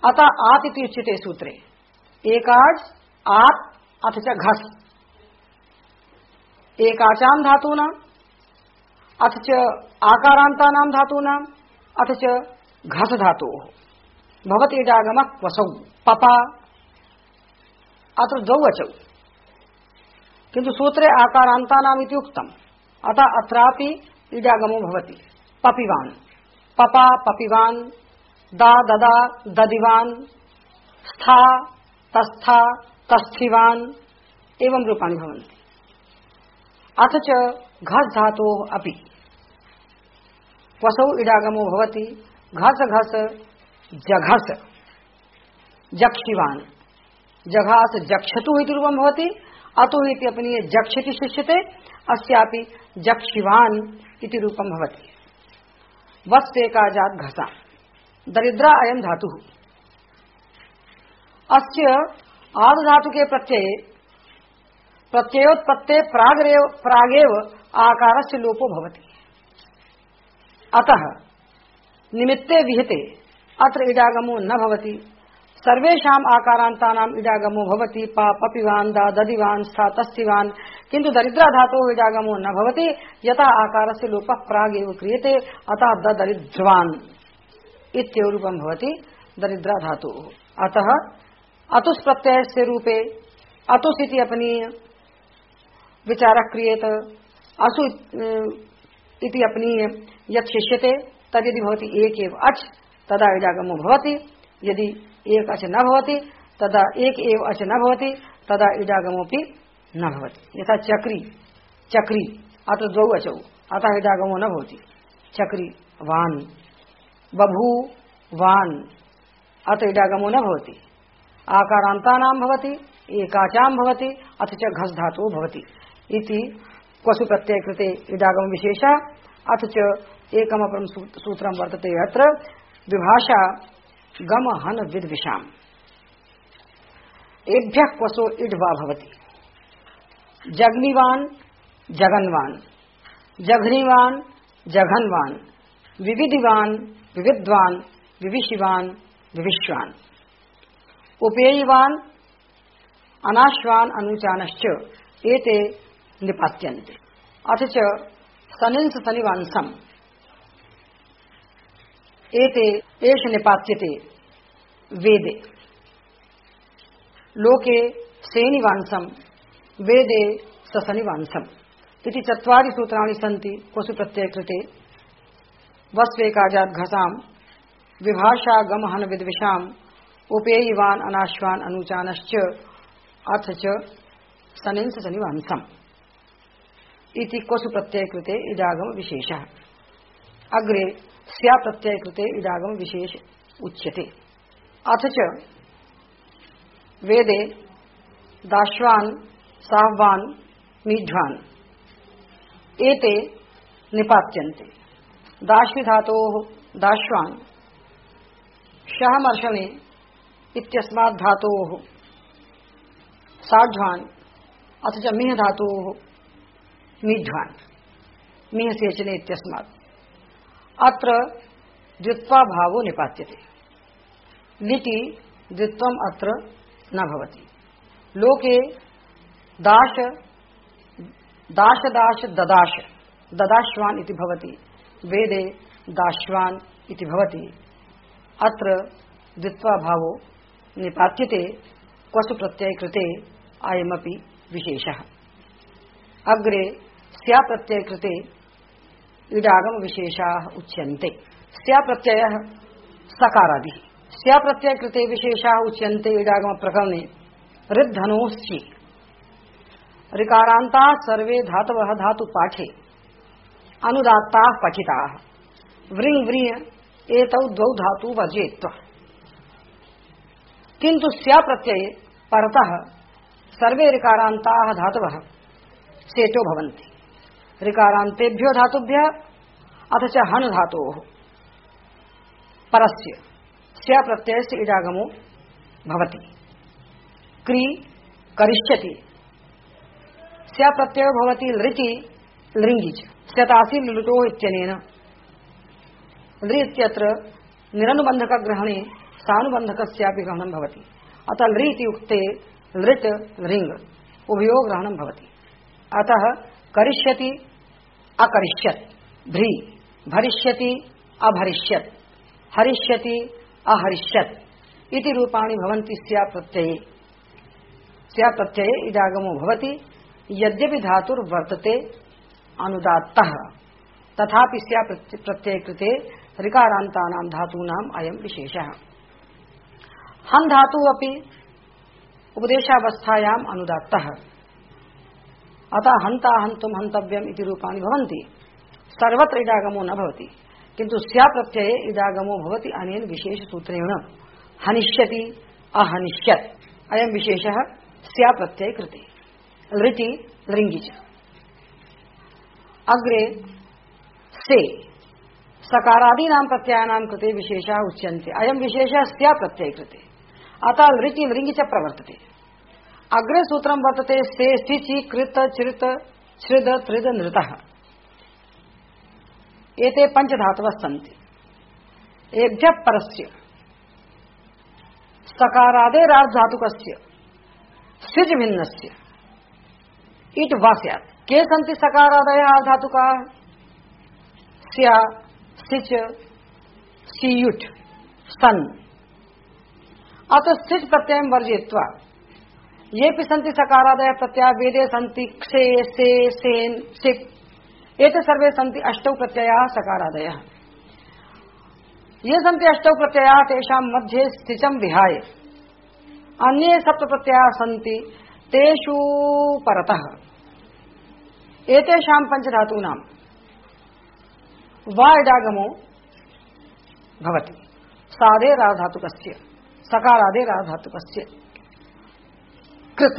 अतः आत इति उच्यते सूत्रे। एकाच आत अथ च घस एकाचाम धातूनां अथ च आकारान्तानां धातूनां अथ च घस धातोः भवति इडागमः क्वसौ पपा अत्र द्वौ वचौ किन्तु सूत्रे आकारान्तानाम् इति उक्तम्। अतः अत्रापि इडागमो भवति पपिवान् पपा पपिवान् दा ददा ददिवान् स्था तस्था तस्थिवान् एवं रूपाणि भवन्ति। अथ च घस धातोः अपि क्वसौ इडागमो भवति घस घस जघस जक्षिवान् जघास जक्षतु इति रूपं भवति। अतो इति अपनीय जक्षति शिष्यते अस्यापि जक्षिवान् इति रूपं भवति। वस्तेकाजात् घसा दरिद्रा अयं धातुः। अस्य आद धातुके प्रत्यये प्रत्ययोत्पत्ते प्रागेव आकारस्य लोपो भवति। अतः निमित्ते विहिते अत्र इडागमो न भवति। सर्वेषाम् आकारान्तानाम् इडागमो भवति पा पपिवान् दा ददिवान् स्था तस्थिवान् किन्तु दरिद्रा धातोः इडागमो न भवति यथा आकारस्य लोपः प्रागेव क्रियते। अतः दरिद्रवान् इत्येव रूपं भवति दरिद्रा धातोः। अतः अतुस् प्रत्ययस्य रूपे अतुस् इति अपनीय विचारः क्रियेत। असु इति अपनीय यत् शिष्यते तद् यदि भवति एक एव अच् तदा इडागमो भवति। यदि एक अच न भवति तदा एक एव अच न भवति तदा इडागमोऽपि न भवति। यथा चक्री चक्री अत्र द्वौ अचौ अतः इडागमो न भवति। चक्री वान् बभू वान् अतः इडागमो न भवति। आकारान्तानां भवति एकाचां भवति अथ च घस धातुः भवति इति क्वसु प्रत्यय कृते इडागम विशेषः। अथ च एकमपरं सूत्रं वर्तते अत्र विभाषा गम हन विद्विषाम् एभ्यः क्वसो इड्वा भवति। जग्निवान् जगन्वान् जघ्निवान् जघन्वान् विविधिवान् विविद्वान् विविशिवान् विविश्वान् उपेयिवान् अनाश्वान् अनुचानश्च एते निपात्यन्ते। अथ च सनिंस सनिवांसम् एते एष निपात्यते वेदे। लोके सेनिवांसम् वेदे ससनिवांसम् इति चत्वारि सूत्राणि सन्ति क्वसु प्रत्यय कृते। वस्वेकाजात् घसाम् विभाषा गमहन विद्विषाम् उपेयिवान् अनाश्वान् अनुचानश्च अथ च सनिंस सनिवांसम् इति क्वसु प्रत्यय कृते इडागम विशेषः। अग्रे स्या प्रत्यय कृते इडागम विशेष उच्यते। अथ च वेदे दाश्वान् साह्वान् मीढ्वान् एते निपात्यन्ते। दाश्वी धातोः दाश्वान् शहमर्षणे इत्यस्मात् धातोः साढ्वान् अथ च मिह धातोः मीढ्वान् मिह सेचने इत्यस्मात् अत्र द्वित्वा भावो निपात्यते। लिटि द्वित्वम् अत्र न भवति। लोके दाश दाश दाश ददाश ददाश्वान् इति भवति। वेदे दाश्वान् इति भवति। अत्र द्वित्वा भावो निपात्यते। क्वसु प्रत्यय कृते अयमपि विशेषः। अग्रे स्या प्रत्यय कृते इडागम विशेषाः उच्यन्ते। स्या प्रत्ययः सकारादिः। स्या प्रत्यय कृते विशेषाः उच्यन्ते इडागम प्रकरणे ऋद्धनोश्चि ऋकारान्ताः सर्वे धातवः धातु पाठे अनुदात्ताः पठिताः व्रिङ् व्रिय एतौ द्वौ धातु वर्जेत्व। किन्तु स्या प्रत्यये परतः सर्वे ऋकारान्ताः धातवः सेटो भवन्ति। ऋकारान्तेभ्यो धातुभ्यः अथ च हन धातोः परस्य स्या प्रत्ययस्य इडागमो भवति। क्री करिष्यति स्या प्रत्ययो भवति लृचि लृङ्गि च स्यतासि लुटो इत्यनेन। लृ इत्यत्र निरनुबन्धकग्रहणे सानुबंधकस्यापि ग्रहणं भवति। अतः लृ इति उक्ते लृट् लृङ् उभयो ग्रहणं भवति। अतः करिष्यति अकरिष्यत्, भ्री भरिष्यति अभरिष्यत्, हरिष्यति अहरिष्यत् इति रूपाणि भवन्ति स्याप्रत्यये। स्याप्रत्यये इडागमो भवति। यद्यपि धातुर्वर्तते अनुदात्तः तथापि स्याप्रत्यये कृते ऋकारान्तानां धातूनाम् अयं विशेषः। हन् धातुः अपि उपदेशावस्थायाम् अनुदात्तः। अतः हन्ता हन्तुं हन्तव्यम् इति रूपाणि भवन्ति। सर्वत्र इडागमो न भवति, किन्तु स्याप्रत्यये इडागमो भवति अनेन विशेषसूत्रेण। हनिष्यति अहनिष्यत् अयं विशेषः स्याप्रत्यये कृते। लृटि लृङ्गि च। अग्रे से सकारादीनां प्रत्ययानां कृते विशेषः उच्यन्ते। अयं विशेषः स्याप्रत्यये कृते। अतः लृटि लृङ्गि च प्रवर्तते। अग्रे सूत्रं वर्तते से सिचि कृत चिृत छृद त्रिद नृतः। एते पंचधातवः सन्ति। एभ्यः परस्य सकारादेरार्धातुकस्य सिज् भिन्नस्य इट् वा स्यात्। के सन्ति सकारादयः आर्धातुकाः? स्या सिच सियुट् सन्। अतः सिच् प्रत्ययं वर्जयित्वा येऽपि सन्ति सकारादयः प्रत्ययाः वेदे सन्ति क्षे से सेन् सिक्। एते सर्वे सन्ति अष्टौ प्रत्ययाः सकारादयः। ये सन्ति अष्टौ प्रत्ययाः तेषां मध्ये स्थिचं विहाय अन्ये सप्त प्रत्ययाः सन्ति तेषु परतः। एतेषां पंचधातूनां वा इडागमो भवति। सादेराधातुकस्य सकारादेराधातुकस्य कृत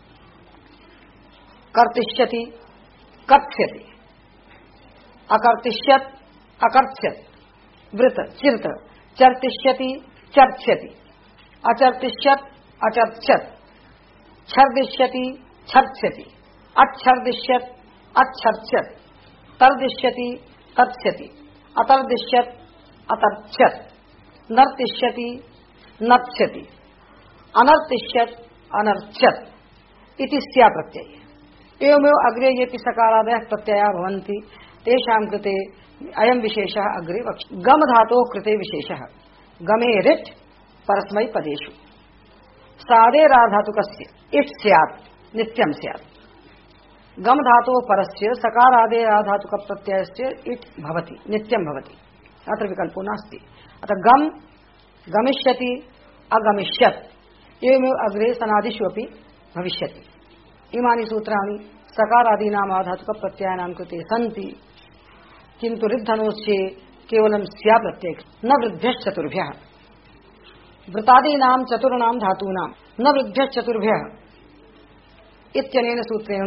कर्तिष्यति कथ्यति अकर्तिष्यत् अकर्त्यत् वृत चिर्त चर्तिष्यति चर्च्यति अचर्तिष्यत् अचर्च्यत् छर्दिष्यति छर्च्यति अच्छर्दिष्यत् अच्छर्च्यत् तर्दिष्यति तत्स्यति अतर्दिष्यत् अतर्च्यत् नर्तिष्यति नत्स्यति अनर्तिष्यत् अनर्च्यत् इति स्याप्रत्यये। एवमेव अग्रे येऽपि सकारादयः प्रत्ययाः भवन्ति तेषां कृते अयं विशेषः अग्रे वक्ष्यते। गम धातोः कृते विशेषः। गमे रिट् परस्मैपदेषु सादेराधातुकस्य इट् स्यात् नित्यं स्यात्। गम धातोः परस्य सकारादेराधातुकप्रत्ययस्य इट् भवति नित्यं भवति। अत्र विकल्पो नास्ति। अतः गम गमिष्यति अगमिष्यत् एवमेव अग्रे सनादिषु अपि भविष्यति। इमानि सूत्राणि सकारादीनाम् आधातुकप्रत्ययानां कृते सन्ति, किन्तु ऋद्धनोश्चे केवलं स्याप्रत्यये न वृद्ध्यश्चतुर्भ्यः। वृतादीनां चतुर्णां धातूनां न वृद्ध्यश्चतुर्भ्यः इत्यनेन सूत्रेण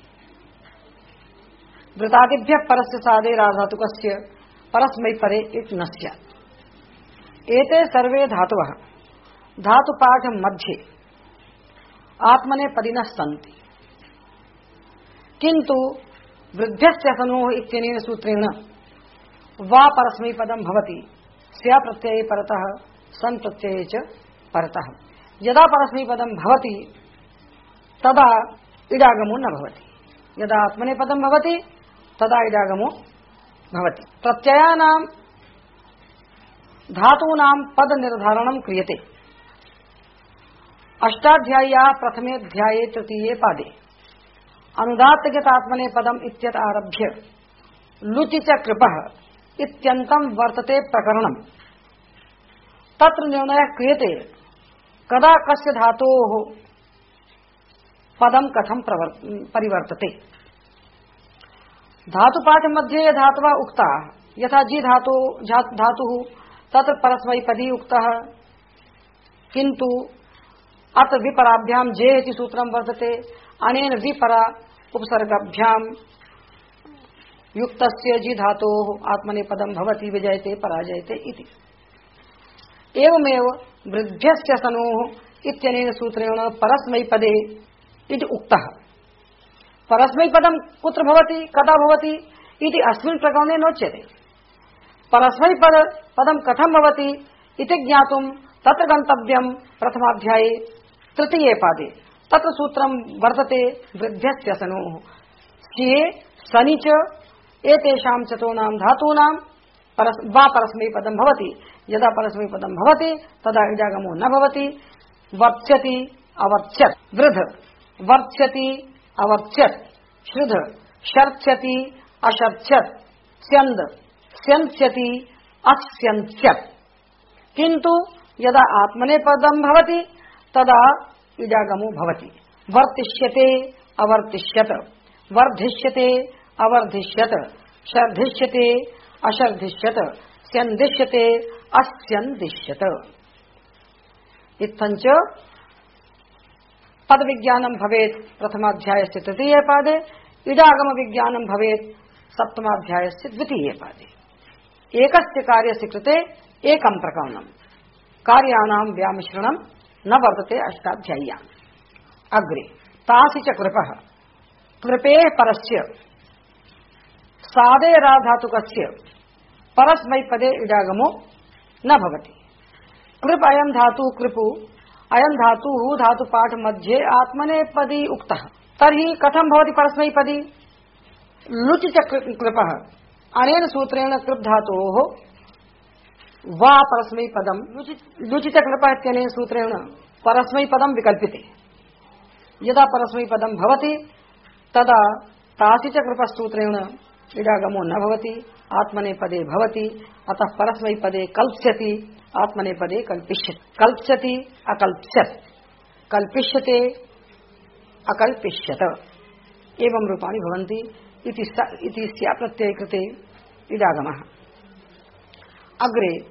वृतादिभ्यः परस्य सादेराधातुकस्य परस्मैपदे इट् न स्यात्। एते सर्वे धातवः धातुपाठ मध्ये आत्मनेपदिनः सन्ति, किन्तु वृद्ध्यस्य सनोः इत्यनेन सूत्रेण वा परस्मैपदं भवति स्याप्रत्यये परतः सन् प्रत्यये च परतः। यदा परस्मैपदं भवति तदा इडागमो न भवति, यदा आत्मनेपदं भवति तदा इडागमो भवति। प्रत्ययानां धातूनां पद निर्धारणं क्रियते। अष्टाध्याय्याः प्रथमेऽध्याये तृतीये पादे अनुदात्तगतात्मनेपदम् इत्यत आरभ्य लुचि च कृपः इत्यन्तं वर्तते प्रकरणम्। तत्र निर्णयः क्रियते कदा कस्य धातोः पदं कथं परिवर्तते। धातुपाठ मध्ये ये धातवः उक्ताः यथा जी धातुः तत्र परस्मैपदी उक्तः, किन्तु अत्र विपराभ्यां जे इति सूत्रं वर्तते। अनेन विपरा उपसर्गाभ्यां युक्तस्य जी धातोः आत्मनेपदं भवति विजयते पराजयते इति। एवमेव वृद्ध्यस्य सनोः इत्यनेन सूत्रेण परस्मैपदे इति उक्तः। परस्मैपदं कुत्र भवति कदा भवति इति अस्मिन् प्रकरणे नोच्यते। परस्मैपदं कथं भवति इति ज्ञातुं तत्र गन्तव्यं प्रथमाध्याये तृतीये पादे तत्र सूत्रं वर्तते वृद्ध्यस्य सनोः स्ये सनि च एतेषां चतुर्णां धातूनां वा परस्मैपदं भवति। यदा परस्मैपदं भवति तदा इडागमो न भवति। वर्च्यति अवर्च्यत् वृद्ध वर्च्यति अवर्च्यत् श्रुध शर्च्यति अशर्च्यत् स्यन्द स्यन्च्यति अस्यन्च्यत्। किन्तु यदा आत्मनेपदं भवति तदा इडागमो भवति। वर्तिष्यते अवर्तिष्यत वर्धिष्यते अवर्धिष्यत शर्धिष्यते अशर्धिष्यत स्यन्दिष्यते अस्यन्दिष्यत। इत्थञ्च पद विज्ञानं भवेत् प्रथमाध्यायस्य तृतीये पादे इडागम विज्ञानं भवेत् सप्तमाध्यायस्य द्वितीये पादे। एकस्य कार्यस्य कृते एकं प्रकरणं कार्याणां व्यामिश्रणं न वर्तते अष्टाध्याय्याम्। अग्रे तासि च कृपः कृपेः परस्य सादेराधातुकस्य परस्मैपदे इडागमो न भवति। कृप अयं धातु कृपु अयं धातु धातुपाठ मध्ये आत्मनेपदी उक्तः। तर्हि कथं भवति परस्मैपदी? लुचि च कृपः अनेन सूत्रेण कृप धातोः वा परस्मैपदं लुचि च कृपः इत्यनेन सूत्रेण परस्मैपदं विकल्प्यते। यदा परस्मैपदं भवति तदा तासि च कृपसूत्रेण इडागमो न भवति आत्मनेपदे भवति। अतः परस्मैपदे कल्प्स्यति आत्मनेपदे कल्पिष्यति। कल्प्स्यति अकल्प्स्यत् कल्पिष्यते अकल्पिष्यत एवं रूपाणि भवन्ति। इति स्या प्रत्यये कृते इडागमः। अग्रे